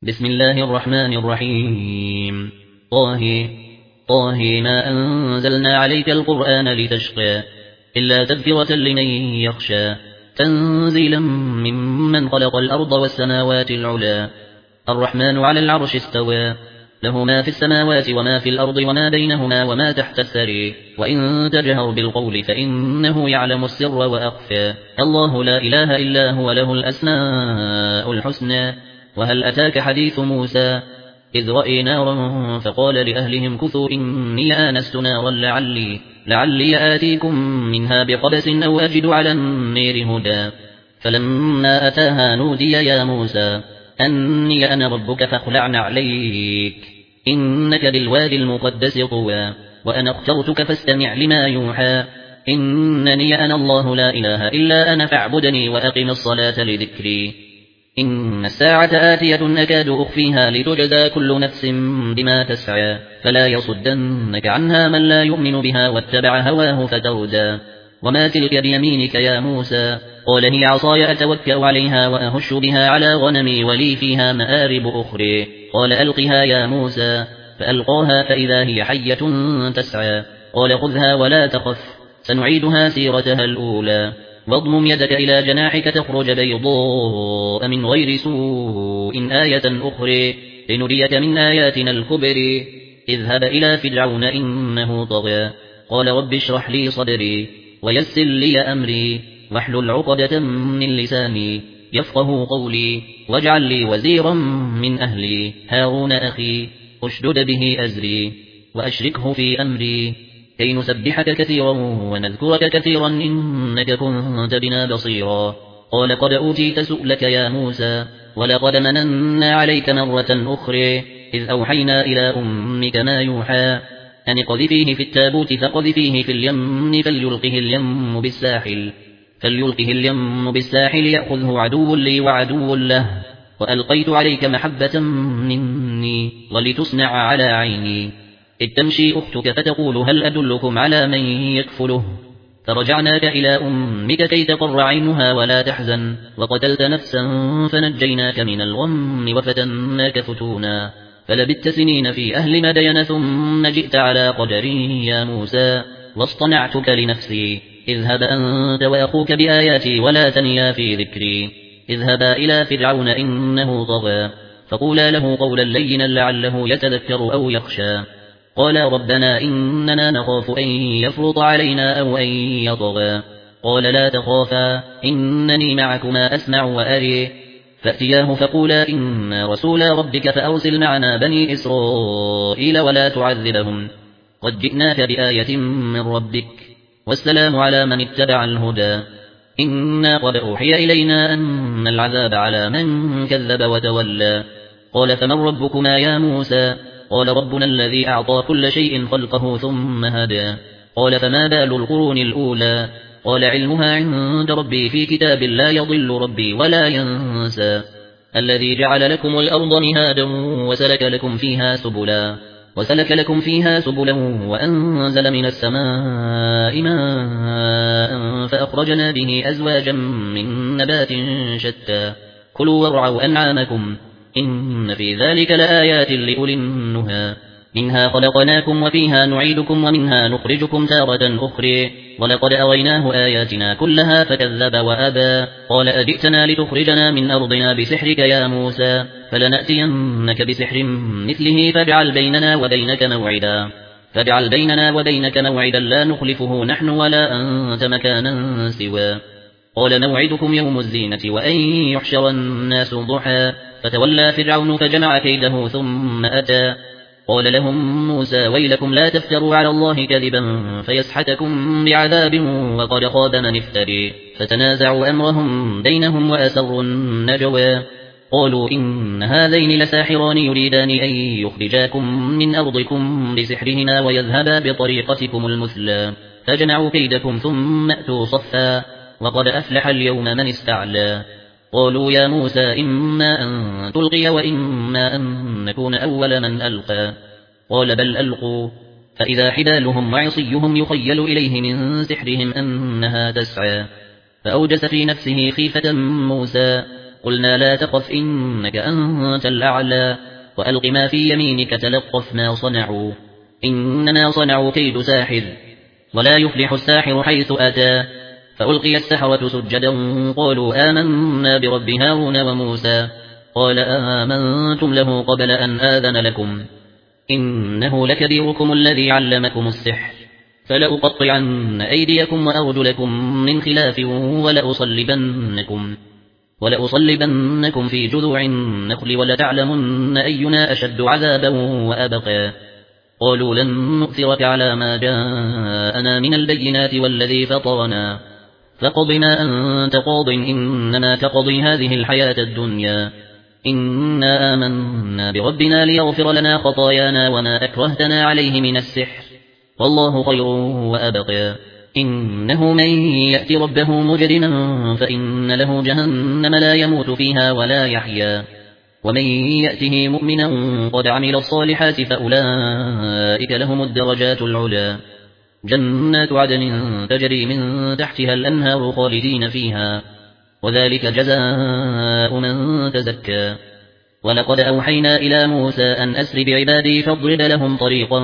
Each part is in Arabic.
بسم الله الرحمن الرحيم طه طه ما أنزلنا عليك القرآن لتشقى إلا تذكرة لمن يخشى تنزيلا ممن خلق الأرض والسماوات العلا الرحمن على العرش استوى له ما في السماوات وما في الأرض وما بينهما وما تحت الثري وإن تجهر بالقول فإنه يعلم السر وأخفى الله لا إله إلا هو له الأسماء الحسنى وهل أتاك حديث موسى إذ رأي نارا فقال لأهلهم كثوا إني آنست نارا لعلي آتيكم منها بقبس أو أجد على النير هدى فلما أتاها نودي يا موسى أني أنا ربك فاخلع عليك إنك بالوادي المقدس طوى وأنا اخترتك فاستمع لما يوحى إنني أنا الله لا إله إلا أنا فاعبدني وأقم الصلاة لذكري إن الساعة آتية أكاد أخفيها لتجزى كل نفس بما تسعى فلا يصدنك عنها من لا يؤمن بها واتبع هواه فتردى وما تلك بيمينك يا موسى قال هي عصاي أتوكأ عليها وأهش بها على غنمي ولي فيها مآرب أخرى قال ألقها يا موسى فألقاها فإذا هي حية تسعى قال خذها ولا تخف سنعيدها سيرتها الأولى واضمم يدك إلى جناحك تخرج بيضاء من غير سوء آية أخرى لنريك من آياتنا الكبر اذهب إلى فرعون إنه طغى قال رب اشرح لي صدري ويسر لي أمري واحلل عقدة من لساني يفقه قولي واجعل لي وزيرا من أهلي هارون أخي اشدد به أزري وأشركه في أمري كي نسبحك كثيرا ونذكرك كثيرا إنك كنت بنا بصيرا قال قد أوتيت سؤلك يا موسى ولقد مننا عليك مرة أخرى إذ أوحينا إلى أمك ما يوحى أن اقذفيه في التابوت فقذفيه في اليم فليلقه اليم بالساحل يأخذه عدو لي وعدو له وألقيت عليك محبة مني ولتصنع على عيني إذ تمشي أختك فتقول هل أدلكم على من يكفله فرجعناك إلى أمك كي تقر عينها ولا تحزن وقتلت نفسا فنجيناك من الغم وفتناك فتونا فلبثت سنين في أهل مدين ثم جئت على قدري يا موسى واصطنعتك لنفسي اذهب أنت وأخوك بآياتي ولا تنيا في ذكري اذهبا إلى فرعون إنه طغى فقولا له قولا لينا لعله يتذكر أو يخشى قال ربنا إننا نخاف أن يفرط علينا أو أن يطغى قال لا تخافا إنني معكما أسمع وأري فأتياه فقولا إنا رسولا ربك فأرسل معنا بني إسرائيل ولا تعذبهم قد جئناك بآية من ربك والسلام على من اتبع الهدى إنا قد أوحي إلينا أن العذاب على من كذب وتولى قال فمن ربكما يا موسى قال ربنا الذي أعطى كل شيء خلقه ثم هدى قال فما بال القرون الأولى قال علمها عند ربي في كتاب لا يضل ربي ولا ينسى الذي جعل لكم الأرض مهادا وسلك لكم فيها سبلا وأنزل من السماء ماء فأخرجنا به أزواجا من نبات شتى كلوا وارعوا أنعامكم إن في ذلك لآيات لأولي النهى منها خلقناكم وفيها نعيدكم ومنها نخرجكم تارة أخرى ولقد أريناه آياتنا كلها فكذب وأبى قال أجئتنا لتخرجنا من أرضنا بسحرك يا موسى فلنأتينك بسحر مثله فاجعل بيننا وبينك موعدا لا نخلفه نحن ولا أنت مكانا سوى قال موعدكم يوم الزينة وأن يحشر الناس ضحى فتولى فرعون فجمع كيده ثم أتى قال لهم موسى ويلكم لا تفتروا على الله كذبا فيسحتكم بعذاب وقد خاب من افتري فتنازعوا أمرهم بينهم وأسروا النجوى قالوا إن هذين لساحران يريدان أن يخرجاكم من أرضكم بسحرهما ويذهبا بطريقتكم المثلى فجمعوا كيدكم ثم أتوا صفا وقد أفلح اليوم من استعلى قالوا يا موسى إما أن تلقي وإما أن نكون أول من ألقى قال بل ألقوا فإذا حبالهم وعصيهم يخيل إليه من سحرهم أنها تسعى فأوجس في نفسه خيفة موسى قلنا لا تخف إنك أنت الأعلى وألق ما في يمينك تلقف ما صنعوا إنما صنعوا كيد ساحر ولا يفلح الساحر حيث أتى فألقي السحرة سجدا قالوا آمنا برب هارون وموسى قال آمنتم له قبل أن آذن لكم إنه لكبيركم الذي علمكم السحر فلأقطعن أيديكم وأرجلكم من خلاف ولأصلبنكم في جذوع النخل ولتعلمن أينا أشد عذابا وأبقى قالوا لن نؤثرك على ما جاءنا من البينات والذي فطرنا فاقض ما أنت قاض إنما تقضي هذه الحياة الدنيا إنا آمنا بربنا ليغفر لنا خطايانا وما أكرهتنا عليه من السحر والله خير وأبقى إنه من يأتي ربه مجرما فإن له جهنم لا يموت فيها ولا يحيا ومن يأته مؤمنا قد عمل الصالحات فأولئك لهم الدرجات العلى جنات عدن تجري من تحتها الأنهار خالدين فيها وذلك جزاء من تزكى ولقد أوحينا إلى موسى أن أسر بعبادي فاضرب لهم طريقا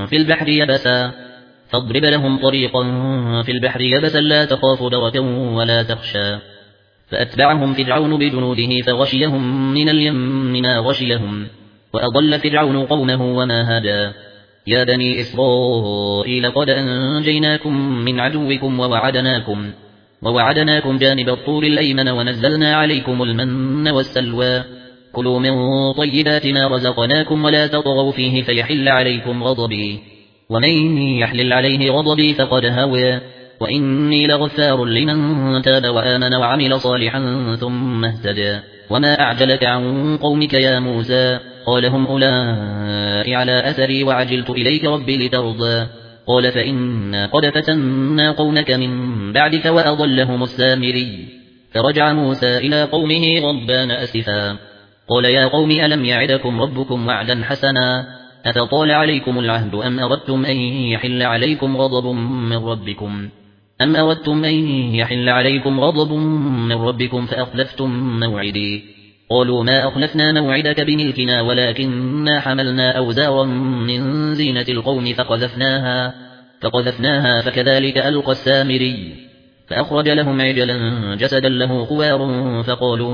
في البحر يبسا لا تخاف دركا ولا تخشى فأتبعهم فرعون بجنوده فغشيهم من اليم ما غشيهم وأضل فرعون قومه وما هدى يا بني إسرائيل قد أنجيناكم من عدوكم ووعدناكم جانب الطور الأيمن ونزلنا عليكم المن والسلوى كلوا من طيبات ما رزقناكم ولا تطغوا فيه فيحل عليكم غضبي ومن يحلل عليه غضبي فقد هوى وإني لغفار لمن تاب وآمن وعمل صالحا ثم اهتدى وما أعجلك عن قومك يا موسى قال هم أولئك على أثري وعجلت إليك ربي لترضى قال فإنا قد فتنا قومك من بعدك وأضلهم السامري فرجع موسى إلى قومه غضبان أسفا قال يا قوم ألم يعدكم ربكم وعدا حسنا أفطال عليكم العهد أم أردتم أن يحل عليكم غضب من ربكم فأخلفتم موعدي قالوا ما أخلفنا موعدك بملكنا ولكننا حملنا أوزارا من زينة القوم فقذفناها فكذلك ألقى السامري فأخرج لهم عجلا جسدا له خوار فقالوا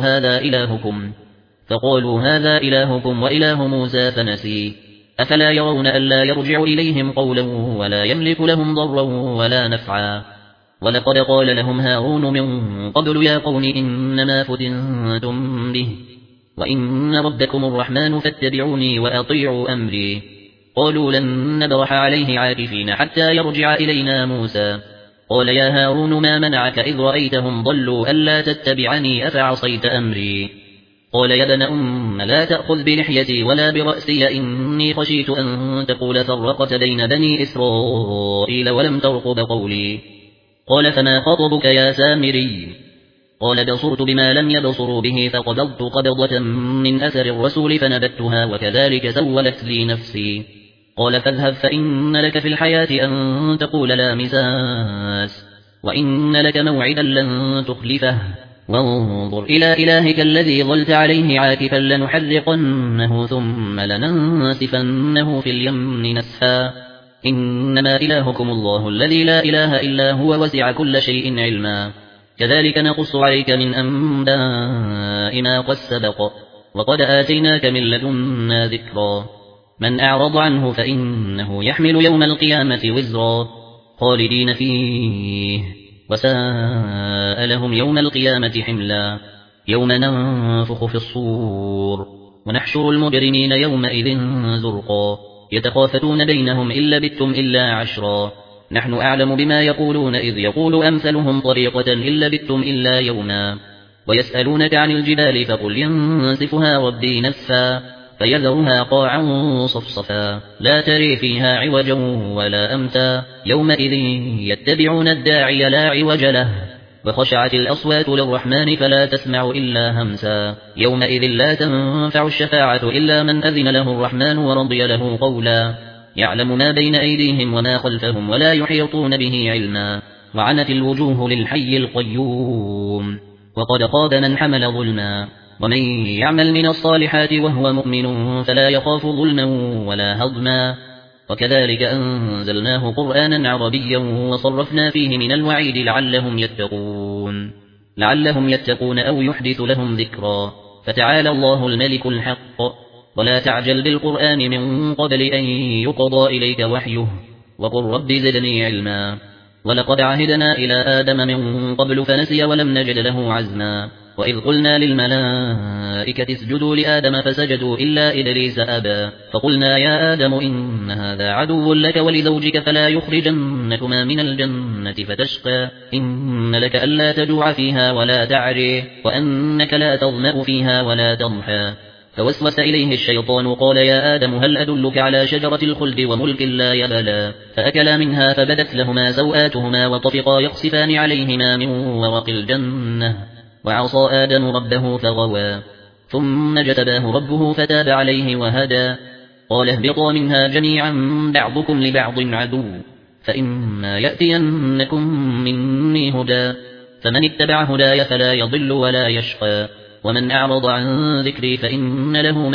هذا إلهكم وإله موسى فنسي أفلا يرون ألا يرجع إليهم قولا ولا يملك لهم ضرا ولا نفعا ولقد قال لهم هارون من قبل يا قوم إنما فتنتم به وإن ربكم الرحمن فاتبعوني وأطيعوا أمري قالوا لن نبرح عليه عاكفين حتى يرجع إلينا موسى قال يا هارون ما منعك إذ رأيتهم ضلوا ألا تتبعني أفعصيت أمري قال يا ابن أم لا تأخذ بلحيتي ولا برأسي إني خشيت أن تقول فرقت بين بني إسرائيل ولم ترقب قولي قال فما خطبك يا سامري قال بصرت بما لم يبصروا به فقبضت قبضة من أثر الرسول فنبتها وكذلك سولت لي نفسي قال فاذهب فإن لك في الحياة أن تقول لا مساس وإن لك موعدا لن تخلفه وانظر إلى إلهك الذي ظلت عليه عاكفا لنحرقنه ثم لننسفنه في اليم نسفا إنما إلهكم الله الذي لا إله إلا هو وسع كل شيء علما كذلك نقص عليك من أنباء ما قد سبق وقد آتيناك من لدنا ذكرا من أعرض عنه فإنه يحمل يوم القيامة وزرا خالدين فيه وساء لهم يوم القيامة حملا يوم ننفخ في الصور ونحشر المجرمين يومئذ زرقا يتخافتون بينهم إن لبثتم إلا عشرا نحن أعلم بما يقولون إذ يقول أمثلهم طريقة إن لبثتم إلا يوما ويسألونك عن الجبال فقل ينسفها ربي نسفا فيذرها قاعا صفصفا لا تري فيها عوجا ولا أمتا يومئذ يتبعون الداعي لا عوج له وخشعت الأصوات للرحمن فلا تسمع إلا همسا يومئذ لا تنفع الشفاعة إلا من أذن له الرحمن ورضي له قولا يعلم ما بين أيديهم وما خلفهم ولا يحيطون به علما وعنت الوجوه للحي القيوم وقد خاب من حمل ظلما. ومن يعمل من الصالحات وهو مؤمن فلا يخاف ظلما ولا هضما. وكذلك أنزلناه قرآنا عربيا وصرفنا فيه من الوعيد لعلهم يتقون أو يحدث لهم ذكرا. فتعالى الله الملك الحق. ولا تعجل بالقرآن من قبل أن يقضى إليك وحيه وقل رب زدني علما. ولقد عهدنا إلى آدم من قبل فنسي ولم نجد له عزما. وإذ قلنا للملائكة اسجدوا لآدم فسجدوا إلا إبليس أبى. فقلنا يا آدم إن هذا عدو لك ولزوجك فلا يخرجنكما من الجنة فتشقى. إن لك ألا تجوع فيها ولا تعري وأنك لا تظمأ فيها ولا تضحى. فوسوس إليه الشيطان قال يا آدم هل أدلك على شجرة الخلد وملك لا يبلى. فأكلا منها فبدت لهما سوآتهما وطفقا يقصفان عليهما من ورق الجنة. وعصى آدم ربه فغوى ثم اجتباه ربه فتاب عليه وهدى. قال اهبطا منها جميعا بعضكم لبعض عدو فإما يأتينكم مني هدى فمن اتبع هداي فلا يضل ولا يشقى. ومن أعرض عن ذكري فإن له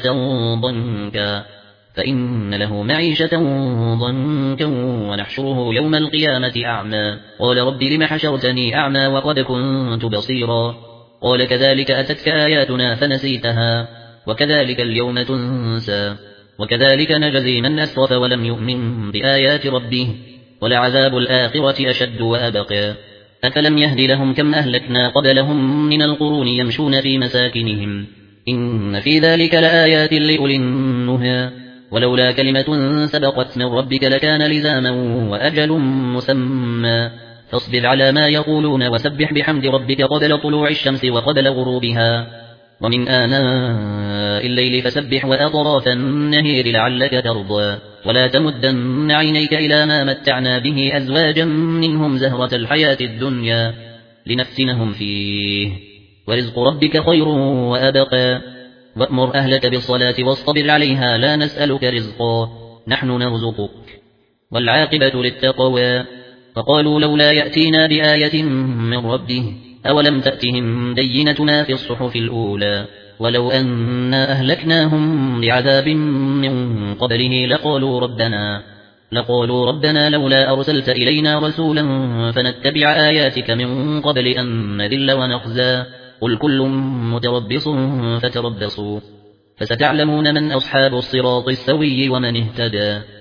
معيشة ضنكا ونحشره يوم القيامة أعمى. قال رب لم حشرتني أعمى وقد كنت بصيرا. قال كذلك أتتك آياتنا فنسيتها وكذلك اليوم تنسى. وكذلك نجزي من أسرف ولم يؤمن بآيات ربه ولعذاب الآخرة أشد وأبقى. أفلم يهد لهم كم أهلكنا قبلهم من القرون يمشون في مساكنهم إن في ذلك لآيات لأولي النهى. ولولا كلمة سبقت من ربك لكان لزاما وأجل مسمى. فاصبر على ما يقولون وسبح بحمد ربك قبل طلوع الشمس وقبل غروبها ومن آناء الليل فسبح وأطراف النهير لعلك ترضى. ولا تمدن عينيك إلى ما متعنا به أزواجا منهم زهرة الحياة الدنيا لنفتنهم فيه ورزق ربك خير وأبقى. وأمر أهلك بالصلاة واصطبر عليها لا نسألك رزقا نحن نرزقك والعاقبة للتقوى. فقالوا لولا يأتينا بآية من ربه أولم تأتهم بينتنا في الصحف الأولى. ولو أنا أهلكناهم بعذاب من قبله لقالوا ربنا لولا أرسلت إلينا رسولا فنتبع آياتك من قبل أن نذل ونخزى. قل كل متربص فتربصوا فستعلمون من أصحاب الصراط السوي ومن اهتدى.